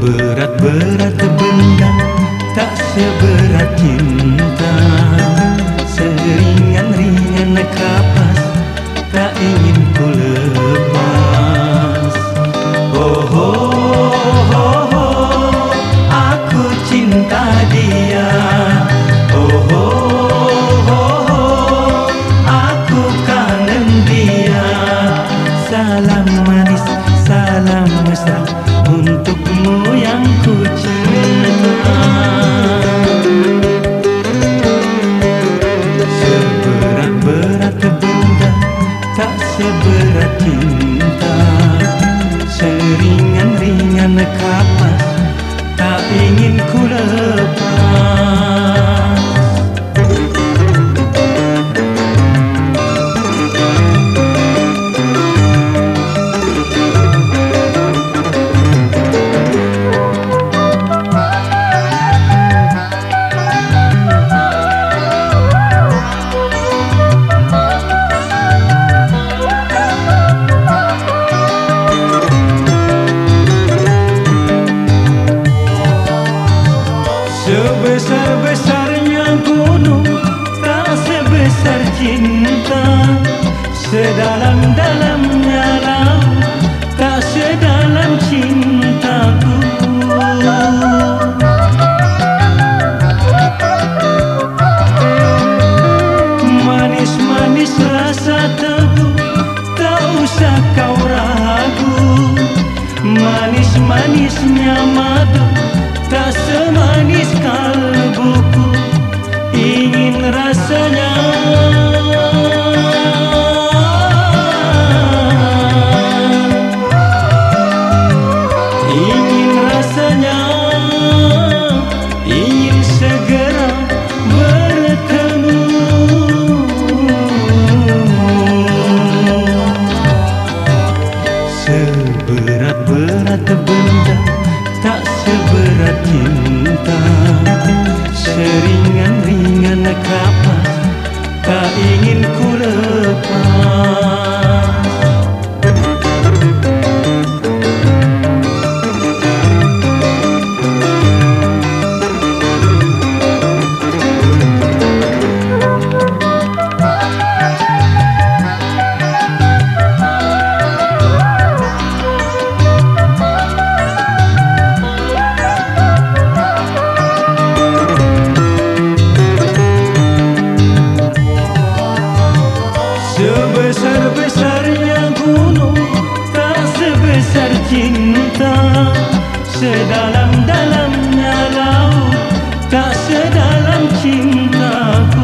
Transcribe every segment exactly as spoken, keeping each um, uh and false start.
Seberat-berat benda tak seberat cinta, seringan-ringan kapas tak ingin ku lepas. Oh, oh, oh, oh, aku cinta dia. Oh, oh, oh, oh, aku kangen dia. Salam manis, salam mesra untukmu yang ku cinta. Seberat-berat benda tak seberat cinta, seringan-ringan kapas tak ingin ku lepas. Sebesar-besarnya gunung tak sebesar cinta, sedalam-dalamnya laut tak sedalam cintaku. Manis-manis rasa tebu tak usah kau ragu, manis-manisnya madu tak semanis kalbuku. Ingin rasanya, ingin rasanya, ingin segera bertemu. Seberat-berat benda tak seberat cinta, seringan-ringan kapas tak ingin ku lepas. Sebesar-besarnya gunung tak sebesar cinta, sedalam-dalamnya laut tak sedalam cintaku.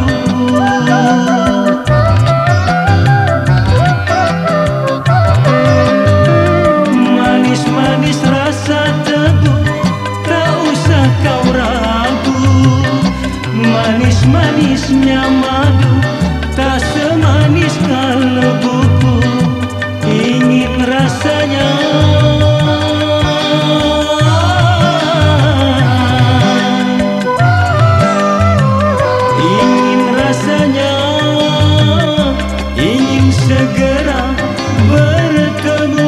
Manis-manis rasa tebu tak usah kau ragu, manis-manisnya madu tak semanis kalbuku. Ingin rasanya, ingin rasanya, ingin segera bertemu.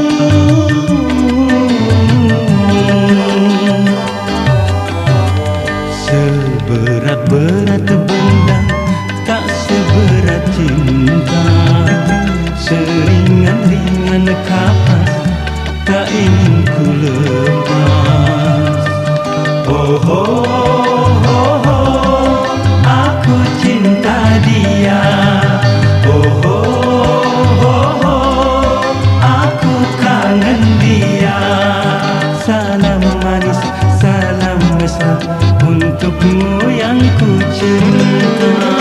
Seberat-berat benda tak seberat cinta, seringan-ringan kapas tak ingin ku lepas. Oh, oh, oh, oh, aku cinta dia. Oh, oh, oh, oh, aku kangen dia. Salam manis, salam mesra untukmu yang ku cinta.